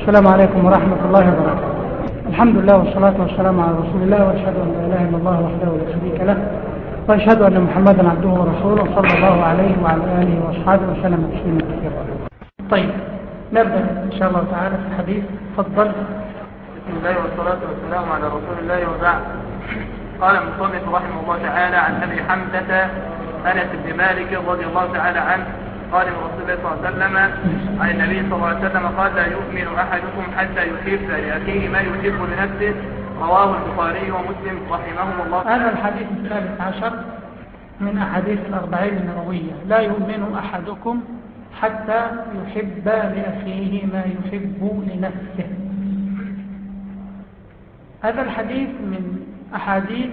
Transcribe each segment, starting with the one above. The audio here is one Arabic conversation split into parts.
السلام عليكم ورحمة الله وبركاته. الحمد لله والصلاة والسلام على رسول الله، وأشهد أن لا إله إلا الله وحده لا شريك له، وأشهد أن محمدا عبده ورسوله صلى الله عليه وعلى آله وأصحابه وسلم تسليما كثيرا. طيب، نبدأ إن شاء الله تعالى في الحديث. تفضل. بسم الله والصلاة والسلام على رسول الله، وبعد. قال المصنف رحمه الله تعالى عن أبي حمزة أنس بن مالك رضي الله تعالى عنه قال من رسول الله صلى الله عليه وسلم عن النبي صلى الله عليه وسلم قال: لا يؤمن أحدكم حتى يحب لأخيه ما يحب لنفسه. رواه البخاري ومسلم رحمهم الله. هذا الحديث 13 من أحاديث الأربعين النووية. لا يؤمن أحدكم حتى يحب لأخيه ما يحب لنفسه. هذا الحديث من أحاديث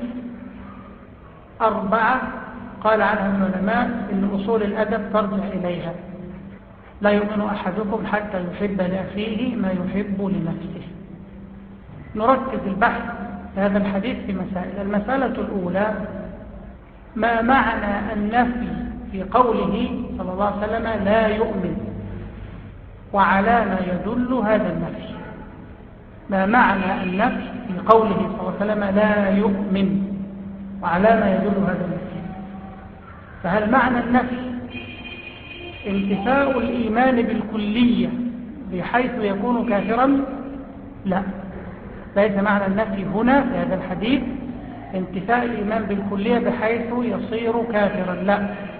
4 قال عنها العلماء إن أصول الأدب ترجع إليها. لا يؤمن أحدكم حتى يحب لأخيه ما يحب لنفسه. نركز البحث في هذا الحديث في مسائل. المسألة الأولى: ما معنى النفي في قوله صلى الله عليه وسلم لا يؤمن، وعلى ما يدل هذا النفي؟ ما معنى النفي في قوله صلى الله عليه وسلم لا يؤمن، وعلى ما يدل هذا النفي؟ فهل معنى النفي انتفاء الإيمان بالكلية بحيث يكون كافرا؟ لا، ليس معنى النفي هنا في هذا الحديث انتفاء الإيمان بالكلية بحيث يصير كافرا، لا.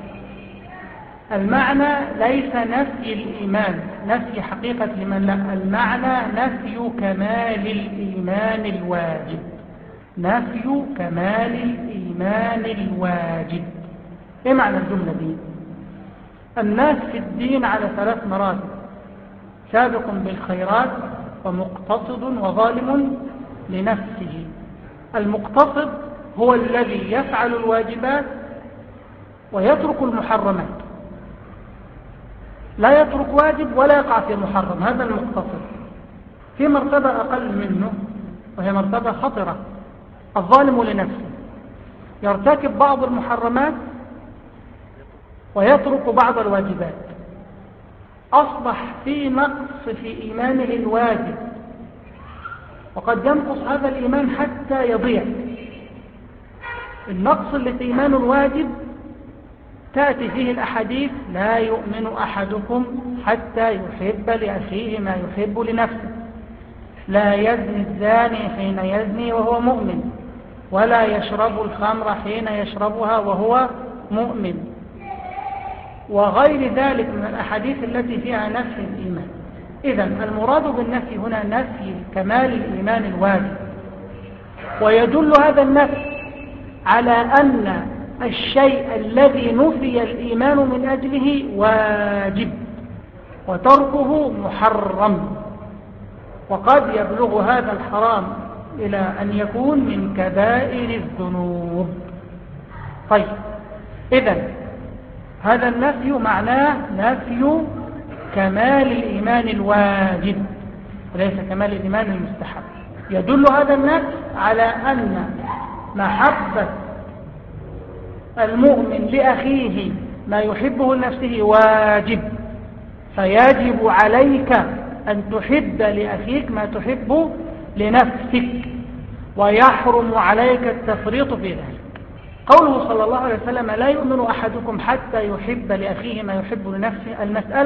المعنى ليس نفي الإيمان، نفي حقيقة الإيمان، لا. المعنى نفي كمال الإيمان الواجب، نفي كمال الإيمان الواجب. ايه معنى الجملة دي؟ الناس في الدين على 3 مراتب: سابق بالخيرات، ومقتصد، وظالم لنفسه. المقتصد هو الذي يفعل الواجبات ويترك المحرمات، لا يترك واجب ولا يقع في محرم، هذا المقتصد. في مرتبة أقل منه وهي مرتبة خطرة: الظالم لنفسه، يرتكب بعض المحرمات ويترك بعض الواجبات. أصبح في نقص في إيمانه الواجب، وقد ينقص هذا الإيمان حتى يضيع. النقص اللي في إيمانه الواجب تأتي فيه الأحاديث: لا يؤمن أحدكم حتى يحب لأخيه ما يحب لنفسه، لا يزني الزاني حين يزني وهو مؤمن، ولا يشرب الخمر حين يشربها وهو مؤمن، وغير ذلك من الأحاديث التي فيها نفي الإيمان. إذن المراد بالنفي هنا نفي كمال الإيمان الواجب، ويدل هذا النفي على أن الشيء الذي نفي الإيمان من أجله واجب، وتركه محرم، وقد يبلغ هذا الحرام إلى أن يكون من كبائر الذنوب. طيب، إذن هذا النفي معناه نفي كمال الإيمان الواجب وليس كمال الإيمان المستحب. يدل هذا النفي على أن محبة المؤمن لأخيه ما يحبه لنفسه واجب، فيجب عليك أن تحب لأخيك ما تحب لنفسك، ويحرم عليك التفريط في ذلك. قوله صلى الله عليه وسلم لا يؤمن أحدكم حتى يحب لأخيه ما يحب لنفسه.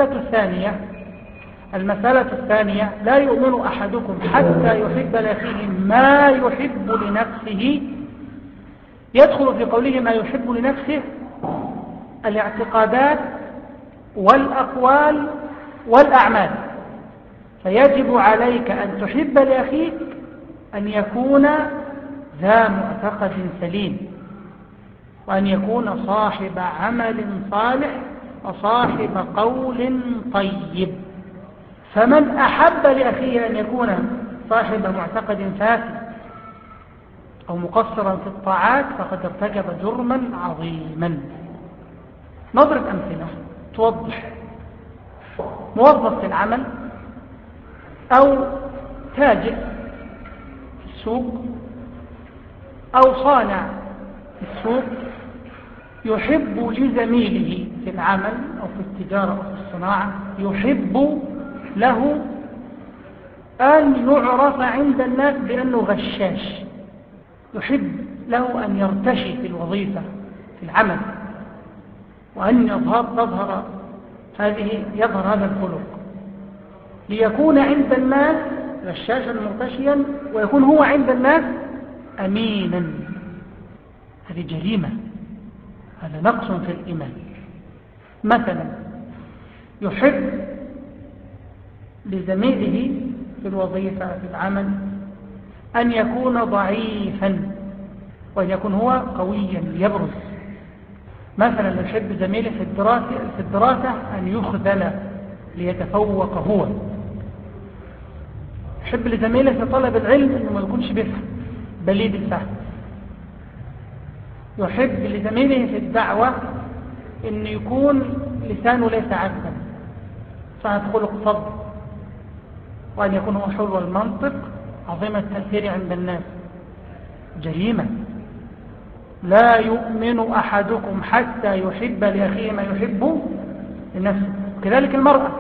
المسألة الثانية: لا يؤمن أحدكم حتى يحب لأخيه ما يحب لنفسه. يدخل في قوله ما يحب لنفسه الاعتقادات والأقوال والأعمال، فيجب عليك أن تحب لأخيك أن يكون ذا معتقد سليم، وأن يكون صاحب عمل صالح وصاحب قول طيب. فمن أحب لأخيه أن يكون صاحب معتقد فاسد أو مقصرا في الطاعات فقد ارتكب جرما عظيما. نضرب أمثلة توضح: موظف في العمل، أو تاجر في السوق، أو صانع في السوق، يحب لزميله في العمل أو في التجارة أو في الصناعة، يحب له أن يعرف عند الناس بأنه غشاش، يحب له أن يرتشي في الوظيفة في العمل، وأن يظهر هذا الخلق ليكون عند الناس غشاشا مرتشيا، ويكون هو عند الناس أمينا. هذه جريمة، هذا نقص في الإيمان. مثلا يحب لزميله في الوظيفة في العمل أن يكون ضعيفا وأن يكون هو قويا ليبرز. مثلا يحب زميله في الدراسة أن يخذل ليتفوق هو. يحب لزميله في طلب العلم أنه ما يكونش بيفهم، بليد الفهم. يحب لزميله في الدعوة أن يكون لسانه ليس عذبا، صاحب خلق صبر، وأن يكون هو حلو المنطق عظيم التأثير عند الناس. جريمة. لا يؤمن أحدكم حتى يحب لأخيه ما يحب لنفسه. كذلك المرأة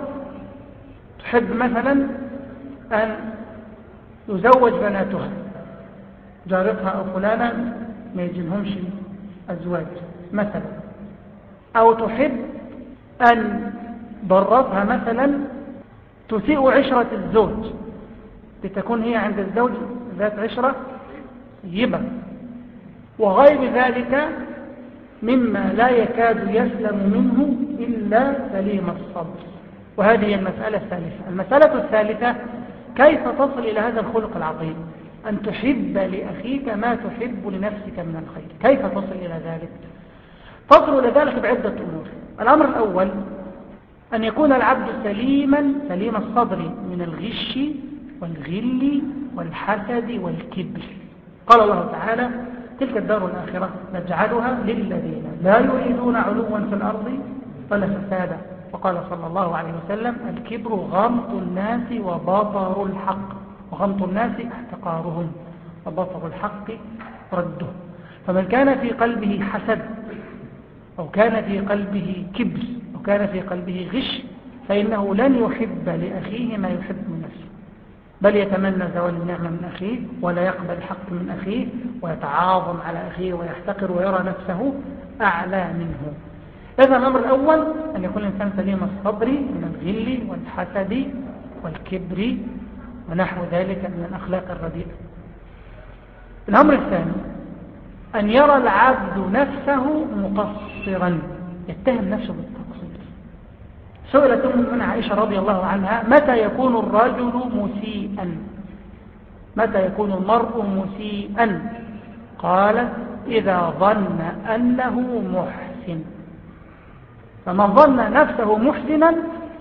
تحب مثلا أن يزوج بناتها، جارتها أو فلانا ما يجيلهمش أزواج مثلا، أو تحب أن ضرتها مثلا تسيء عشرة الزوج لتكون هي عند الزوج ذات عشرة طيبة، وغير ذلك مما لا يكاد يسلم منه إلا سليم الصدر. وهذه المسألة الثالثة. المسألة الثالثة: كيف تصل إلى هذا الخلق العظيم، أن تحب لأخيك ما تحب لنفسك من الخير؟ كيف تصل إلى ذلك؟ تصل إلى ذلك بعدة أمور. الأمر الأول أن يكون العبد سليم الصدر من الغش والغل والحسد والكبر. قال الله تعالى: تلك الدار الآخرة نجعلها للذين لا يريدون علوا في الأرض ولا فسادا. وقال صلى الله عليه وسلم: الكبر غمط الناس وبطر الحق، وغمط الناس احتقارهم وبطر الحق رده. فمن كان في قلبه حسد أو كان في قلبه كبر أو كان في قلبه غش فإنه لن يحب لأخيه ما يحب من نفسه، بل يتمنى زوال النعمة من أخيه، ولا يقبل الحق من أخيه، ويتعاظم على أخيه ويحتقر ويرى نفسه أعلى منه. إذن الأمر الأول أن يكون الإنسان سليم الصدر من الغل والحسد والكبر ونحو ذلك من الأخلاق الرديئة. الأمر الثاني أن يرى العبد نفسه مقصرا، يتهم نفسه بالتقصير. سئلت أم عائشة رضي الله عنها: متى يكون الرجل مسيئا؟ متى يكون المرء مسيئا؟ قالت: إذا ظن أنه محسن. فمن ظن نفسه محسنا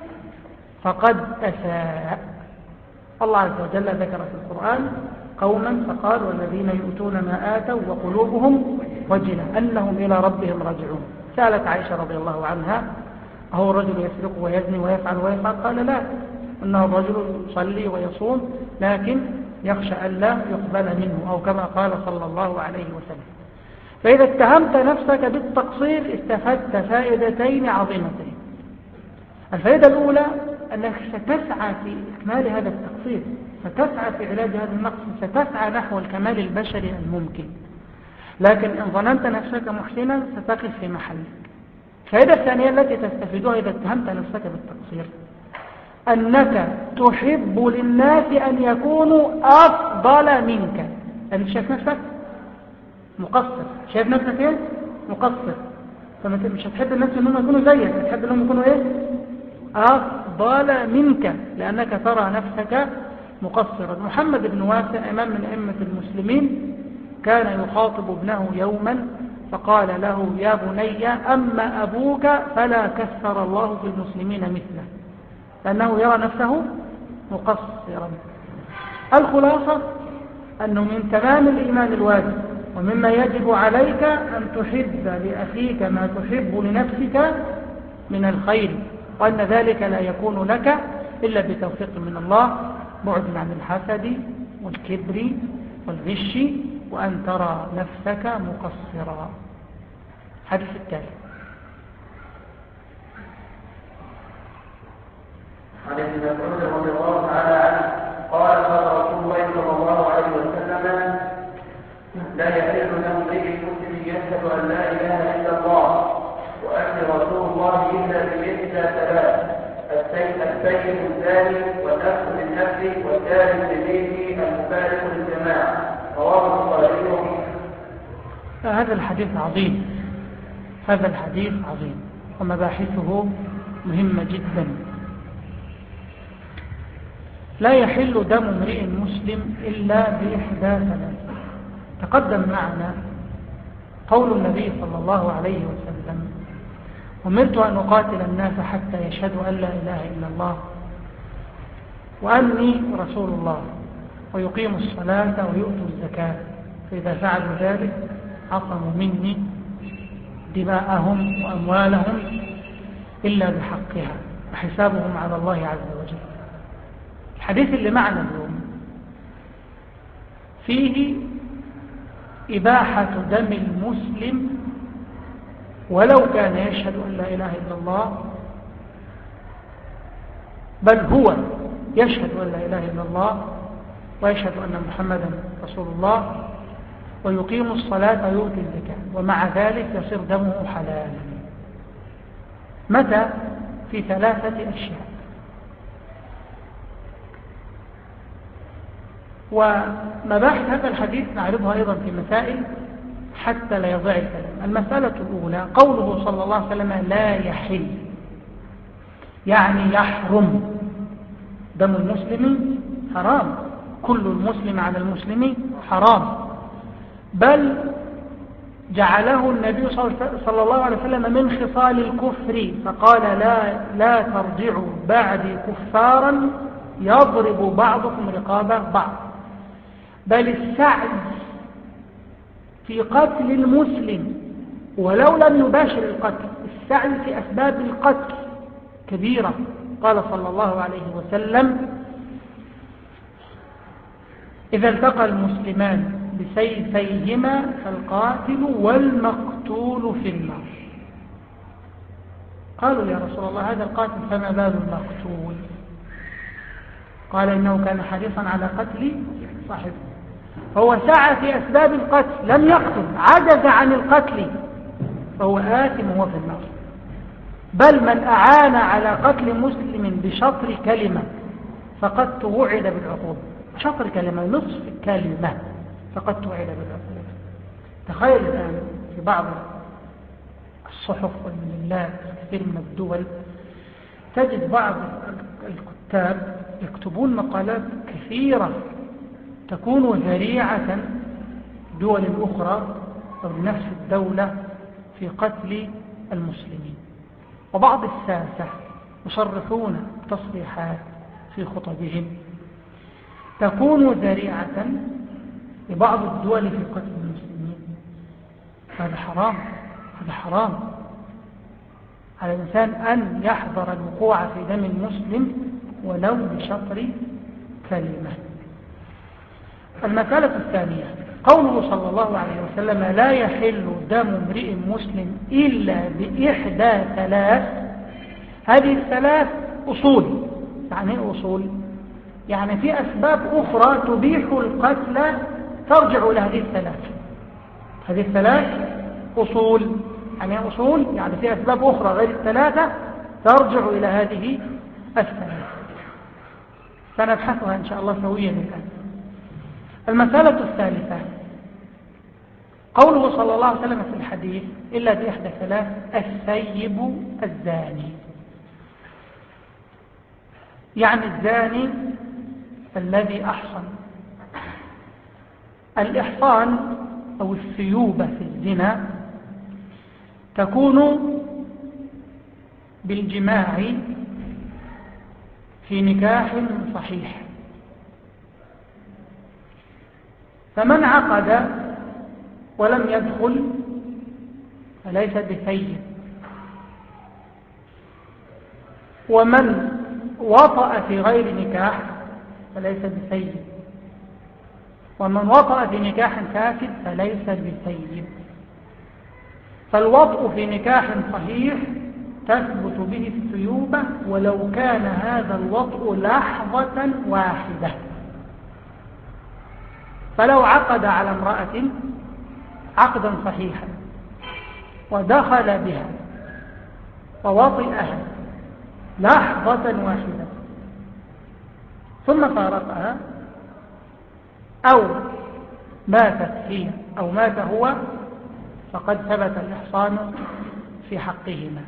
فقد أساء. الله عز وجل ذكر في القرآن قوما فقال: والذين يؤتون ما آتوا وقلوبهم وجلة أنهم إلى ربهم راجعون. سألت عائشة رضي الله عنها: أهو الرجل يسرق ويزني ويفعل ويفعل؟ قال: لا، إنه الرجل يصلي ويصوم لكن يخشى أن لا يقبل منه، أو كما قال صلى الله عليه وسلم. فإذا اتهمت نفسك بالتقصير استفدت فائدتين عظيمتين. الفائدة الأولى أنك ستسعى في إكمال هذا التقصير، ستسعى في علاج هذا النقص، ستسعى نحو الكمال البشري الممكن. لكن إن ظننت نفسك محسنا ستقف في محلك. الفائدة الثانية التي تستفيدها إذا اتهمت نفسك بالتقصير أنك تحب للناس أن يكونوا أفضل منك. أنت شايف نفسك مقصر، شايف نفسك إيه؟ مقصر، فمش هتحب الناس أنهم يكونوا زيك، هتحب أنهم يكونوا إيه؟ أفضل منك، لأنك ترى نفسك مقصرا. محمد بن واسع إمام من أئمة المسلمين كان يخاطب ابنه يوما فقال له: يا بني، أما أبوك فلا كثر الله في المسلمين مثله، لأنه يرى نفسه مقصرا. الخلاصة أنه من تمام الإيمان الواجب ومما يجب عليك أن تحب لأخيك ما تحب لنفسك من الخير، وأن ذلك لا يكون لك إلا بتوفيق من الله، بعد عن الحسد والكبر والغش، وأن ترى نفسك مقصرا. حديث التالي: عن ابن مسعود رضي الله تعالى عنه قال: أشهد أن لا إله إلا الله وأني رسول الله إلا بإحدى ثلاث: السيد الزاني والنفس بالنفس والثالث بدينه المفارق للجماعة. رواه البخاري. هذا الحديث عظيم، هذا الحديث عظيم ومباحثه مهمة جدا. لا يحل دم امرئ مسلم إلا بإحدى ثلاث. تقدم معنا قول النبي صلى الله عليه وسلم: أمرت أن أقاتل الناس حتى يشهدوا أن لا إله إلا الله وأني رسول الله ويقيموا الصلاة ويؤتوا الزكاة، فإذا فعلوا ذلك عصموا مني دماءهم وأموالهم إلا بحقها وحسابهم على الله عز وجل. الحديث اللي معنا اليوم فيه إباحة دم المسلم ولو كان يشهد أن لا إله إلا الله، بل هو يشهد أن لا إله إلا الله ويشهد أن محمدا رسول الله ويقيم الصلاة ويؤتي الزكاة، ومع ذلك يصير دمه حلالا. متى؟ في ثلاثة أشياء. ومباحث هذا الحديث نعرضها أيضا في مسائل حتى لا يضيع الكلام. المسألة الأولى قوله صلى الله عليه وسلم: لا يحل، يعني يحرم دم المسلم، حرام. كل المسلم على المسلم حرام، بل جعله النبي صلى الله عليه وسلم من خصال الكفر، فقال: لا ترجعوا بعدي كفارا يضرب بعضكم رقاب بعض. بل السعي في قتل المسلم ولو لم يباشر القتل، السعي في أسباب القتل كبيرة. قال صلى الله عليه وسلم: إذا التقى المسلمان بسيفيهما فالقاتل والمقتول في النار. قالوا: يا رسول الله هذا القاتل فما بال المقتول؟ قال: إنه كان حريصا على قتل صاحبه، فهو سعى في أسباب القتل لم يقتل، عجز عن القتل، فهو آثم وهو في النار. بل من أعان على قتل مسلم بشطر كلمة فقد توعد بالعقوبة. شطر كلمة، نصف كلمة، فقد توعد بالعقوبة. تخيل الآن في بعض الصحف والمجلات كثير من الدول تجد بعض الكتاب يكتبون مقالات كثيرة تكون ذريعة دول أخرى أو لنفس الدولة في قتل المسلمين. وبعض الساسة يصرحون تصريحات في خطبهم تكون ذريعة لبعض الدول في قتل المسلمين. هذا حرام، هذا حرام. على الإنسان أن يحذر الوقوع في دم المسلم ولو بشطر كلمة. المسألة الثانية قوله صلى الله عليه وسلم: لا يحل دم امرئ مسلم إلا بإحدى ثلاث. هذه الثلاث أصول. يعني ايه أصول؟ يعني في أسباب أخرى تبيح القتل ترجع إلى هذه الثلاث. هذه الثلاث أصول. يعني ايه أصول؟ يعني في أسباب أخرى غير الثلاثة ترجع إلى هذه الثلاث. سنبحثها إن شاء الله سويا الآن. المسألة الثالثة قوله صلى الله عليه وسلم في الحديث: إلا بإحدى ثلاث: الثيب الزاني. يعني الزاني الذي أحصن. الإحصان أو الثيوبة في الزنا تكون بالجماع في نكاح صحيح. فمن عقد ولم يدخل فليس بثيب، ومن وطأ في غير نكاح فليس بثيب، ومن وطأ في نكاح فاسد فليس بثيب. فالوطء في نكاح صحيح تثبت به الثيوبة ولو كان هذا الوطء لحظة واحدة. فلو عقد على امرأة عقدا صحيحا ودخل بها ووطئها لحظة واحدة ثم فارقها أو ماتت هي أو مات هو فقد ثبت الإحصان في حقهما.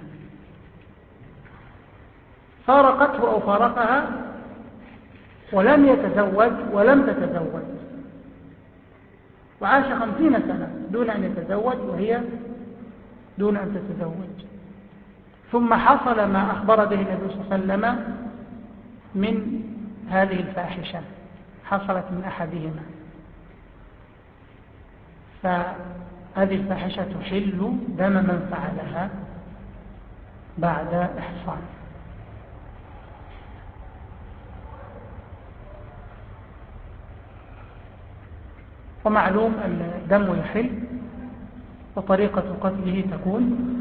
فارقته أو فارقها ولم يتزوج ولم تتزوج وعاش 50 سنة دون أن يتزوج وهي دون أن تتزوج، ثم حصل ما أخبر به النبي صلى الله عليه وسلم من هذه الفاحشة، حصلت من أحدهما، فهذه الفاحشة تحل دم من فعلها بعد إحصان. ومعلوم أن الدم يحل وطريقة قتله تكون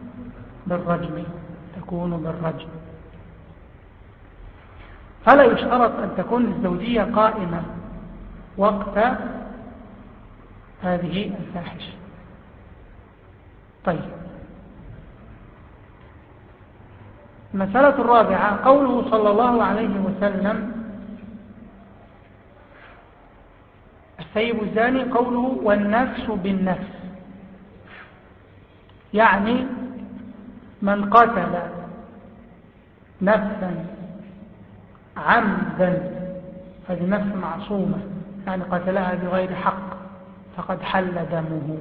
بالرجم، فلا يشترط أن تكون الزوجية قائمة وقت هذه الفاحشة. طيب، المسألة الرابعة قوله صلى الله عليه وسلم الثيب الزاني، قوله والنفس بالنفس، يعني من قتل نفسا عمدا، هذه نفس معصومة يعني قتلها بغير حق فقد حل دمه.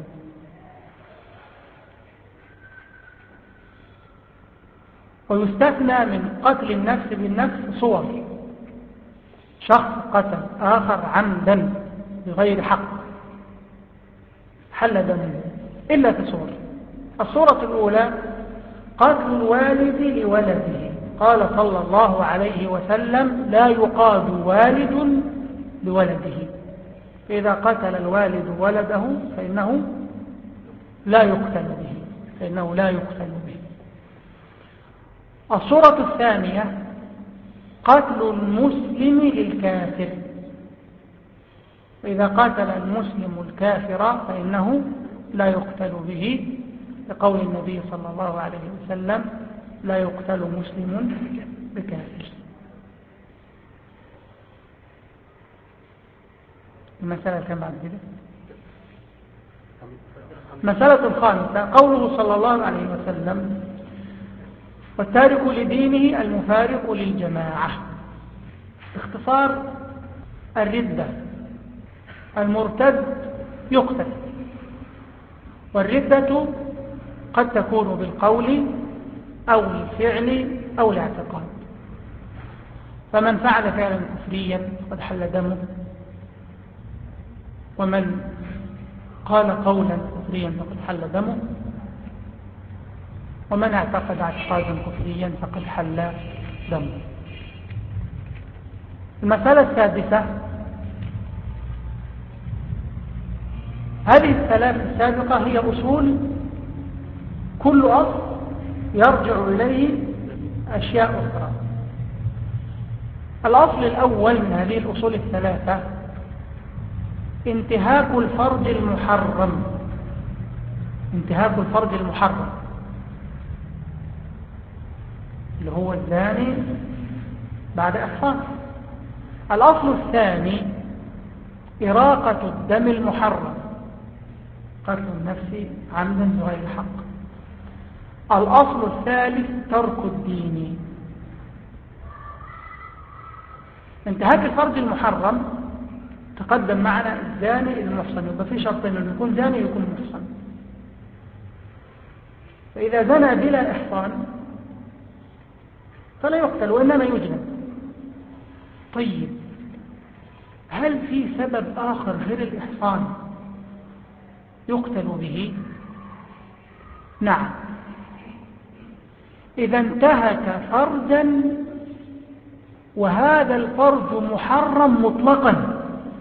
ويستثنى من قتل النفس بالنفس صور، شخص قتل آخر عمدا بغير حق حل دمه إلا في صور. الصورة الأولى قتل الوالد لولده، قال صلى الله عليه وسلم لا يقاد والد لولده، فإذا قتل الوالد ولده فإنه لا يقتل به. الصورة الثانية قتل المسلم للكافر، وإذا قتل المسلم الكافر فإنه لا يقتل به، لقول النبي صلى الله عليه وسلم لا يقتل مسلم بكافر. المسألة كم بعد كده؟ المسألة الخامسة قوله صلى الله عليه وسلم والتارك لدينه المفارق للجماعة. باختصار الردة، المرتد يقتل، والردة قد تكون بالقول أو الفعل أو الاعتقاد، فمن فعل فعلا كفريا قد حل دمه، ومن قال قولا كفريا فقد حل دمه، ومن اعتقد اعتقادا كفريا فقد حل دمه. المسألة السادسة، هذه الثلاث السابقة هي أصول، كل أصل يرجع إليه أشياء أخرى. الأصل الأول من هذه الأصول الثلاثة انتهاك الفرج المحرم، اللي هو الزاني بعد إحصان. الأصل الثاني إراقة الدم المحرم، قتل النفس عمدا بغير حق. الأصل الثالث ترك الدين. انتهاك الفرج المحرم تقدم معنا الزاني المحصن، يبقى في شرطين، انه يكون زاني يكون محصن. فإذا زنى بلا إحصان فلا يقتل وإنما يجلد. طيب، هل في سبب آخر غير الإحصان يقتل به؟ نعم، إذا انتهك فرجا وهذا الفرج محرم مطلقا،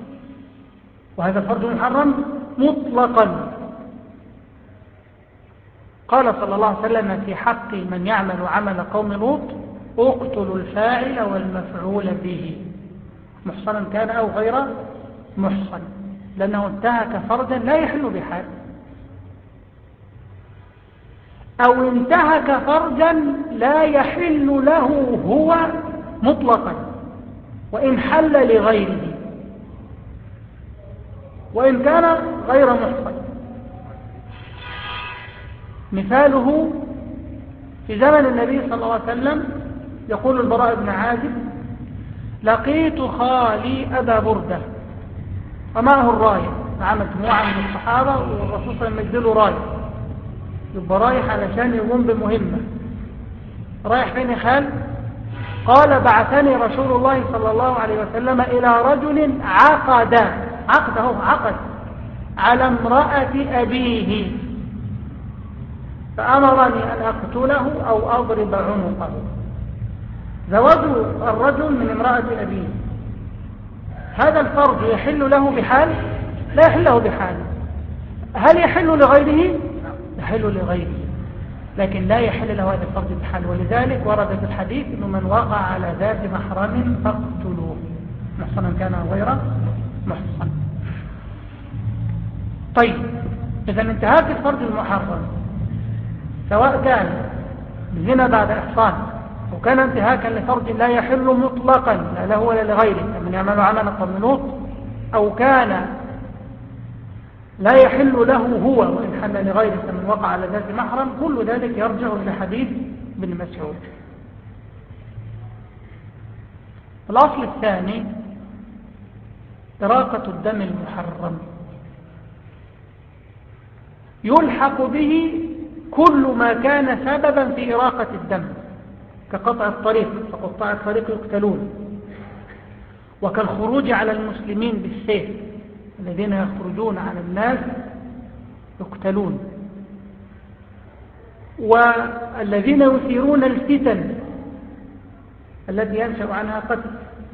قال صلى الله عليه وسلم في حق من يعمل عمل قوم لوط اقتلوا الفاعل والمفعول به، محصنا كان أو غير محصن، لأنه انتهك فرجا لا يحل بحال. أو انتهك فرجا لا يحل له هو مطلقا وإن حل لغيره وإن كان غير محصن. مثاله في زمن النبي صلى الله عليه وسلم يقول البراء بن عازب: لقيت خالي أبا بردة ومعه الراية، مع مجموعة من الصحابة والرسول صلى الله عليه وسلم يديله راية، يبقى رايح علشان يقوم بمهمة. رايح فين يا خال؟ قال: بعثني رسول الله صلى الله عليه وسلم إلى رجل عقد على امرأة أبيه فأمرني أن أقتله أو أضرب عنقه. زواج الرجل من امرأة أبيه هذا الفرج يحل له بحال؟ لا يحل له بحال. هل يحل لغيره؟ يحل لغيره، لكن لا يحل له هذا الفرج بحال. ولذلك ورد في الحديث إنه من وقع على ذات محرم فاقتلوه، محصنا كان أو غير محصن. طيب، إذا انتهاك الفرج المحرم سواء كان بزنا بعد إحصان أو كان انتهاكا لفرج لا يحل مطلقا لا له ولا لغيره من يعمل عملا قوم لوط، أو كان لا يحل له هو وإن حل لغيره من وقع على ذات محرم، كل ذلك يرجع إلى حديث بن مسعود. الأصل الثاني إراقة الدم المحرم، يلحق به كل ما كان سببا في إراقة الدم كقطع الطريق، فقطاع الطريق يقتلون، وكالخروج على المسلمين بالسيف، الذين يخرجون على الناس يقتلون، والذين يثيرون الفتن التي ينشأ عنها قتل،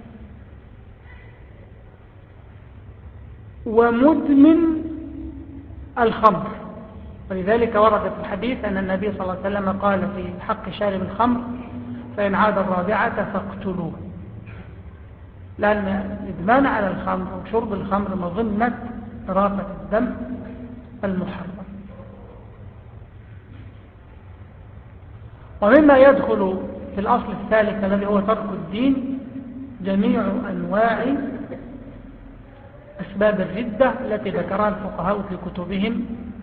ومدمن الخمر. ولذلك ورد في الحديث أن النبي صلى الله عليه وسلم قال في حق شارب الخمر: فإن عاد الرابعة فاقتلوه، لأن الإدمان على الخمر وشرب الخمر مظنة إراقة الدم المحرم. ومما يدخل في الأصل الثالث الذي هو ترك الدين جميع أنواع أسباب الردة التي ذكرها الفقهاء في كتبهم،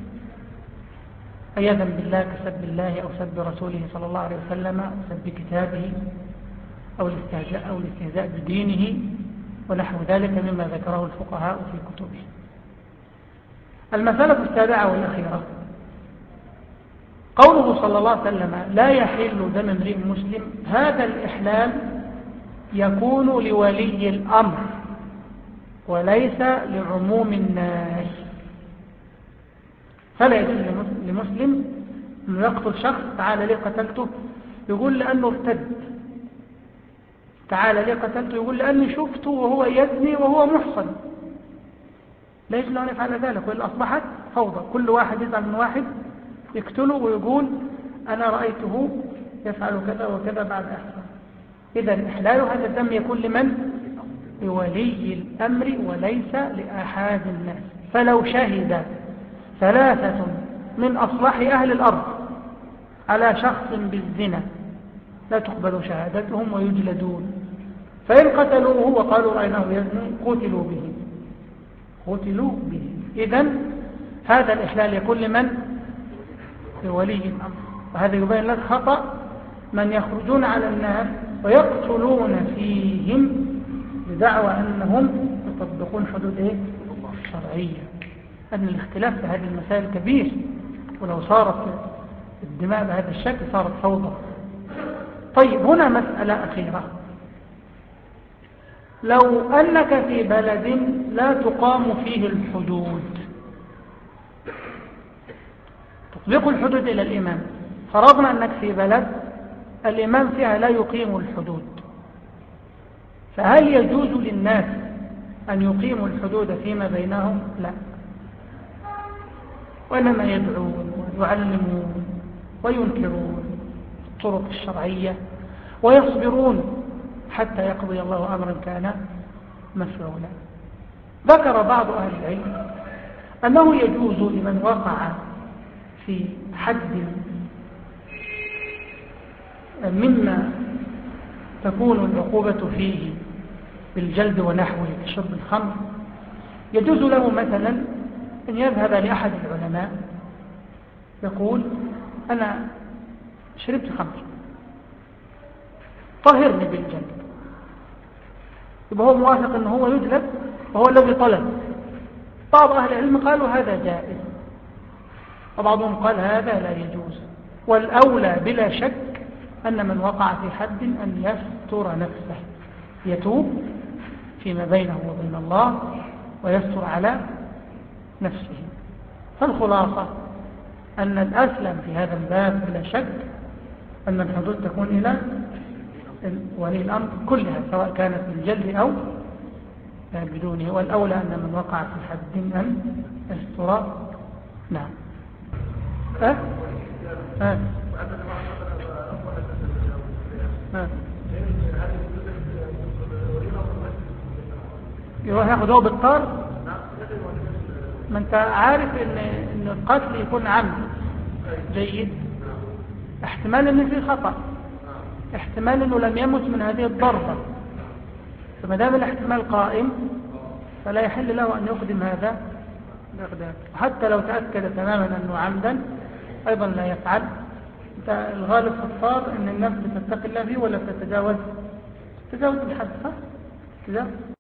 عياذا بالله كسب الله أو سب رسوله صلى الله عليه وسلم أو سب كتابه أو الاستهزاء بدينه ونحو ذلك مما ذكره الفقهاء في كتبهم. المسألة السابعة والأخيرة قوله صلى الله عليه وسلم: لا يحل دم امرئ مسلم. هذا الإحلال يكون لولي الأمر وليس لعموم الناس، فلا يجوز لمسلم أنه يقتل شخص: تعالى ليه قتلته؟ يقول لأنه ارتد. تعالى ليه قتلته؟ يقول لأني شفته وهو يزني وهو محصن. لا يجوز أن يفعل ذلك، وإلا أصبحت فوضى، كل واحد يزعل من واحد يقتله ويقول أنا رأيته يفعل كذا وكذا بعد أحسن. إذا إحلال هذا الدم يكون لمن؟ لولي الأمر وليس لأحد الناس. فلو شهد 3 من أصلح أهل الأرض على شخص بالزنا لا تقبل شهادتهم ويجلدون، فإن قتلوه وقالوا رأيناه يزني قتلوا به. إذن هذا الإحلال يكون لمن؟ لولي الأمر. وهذا يبين لك خطأ من يخرجون على الناس ويقتلون فيهم بدعوى أنهم يطبقون حدود الشرعية، أن الاختلاف في هذه المسائل كبير، ولو صارت الدماء بهذا الشكل صارت فوضى. طيب، هنا مسألة أخيرة: لو أنك في بلد لا تقام فيه الحدود، تطبيق الحدود إلى الإمام، فرضنا أنك في بلد الإمام فيها لا يقيم الحدود، فهل يجوز للناس أن يقيموا الحدود فيما بينهم؟ لا، وإنما يدعون ويعلمون وينكرون الطرق الشرعية ويصبرون حتى يقضي الله أمرا كان مفعولا. ذكر بعض أهل العلم أنه يجوز لمن وقع في حد مما تكون العقوبة فيه بالجلد ونحوه كشرب الخمر، يجوز له مثلا أن يذهب لأحد العلماء يقول أنا شربت خمر طهرني بالجلد، يبقى هو موافق أنه هو يجلد وهو الذي طلب. بعض أهل العلم قالوا هذا جائز، وبعضهم قال هذا لا يجوز، والأولى بلا شك أن من وقع في حد أن يستر نفسه، يتوب فيما بينه وبين الله ويستر على نفسه. فالخلاصة أن الأسلم في هذا الباب بلا شك أن الحدود تكون إلى ولي الأمر كلها، سواء كانت بالجلد أو بدونه، والأولى أن من وقع في حد أن يستر. نعم. يروح ياخده بالطار. ما انت عارف ان القتل يكون عمد جيد، احتمال ان فيه خطأ، احتمال انه لم يمت من هذه الضربة، فما دام الاحتمال قائم فلا يحل له ان يقدم هذا الاقدام، وحتى لو تأكد تماما انه عمدا ايضا لا يفعل. انت الغالب في الطار ان النفس تتقي الله فيه ولا تتجاوز الحد، صح؟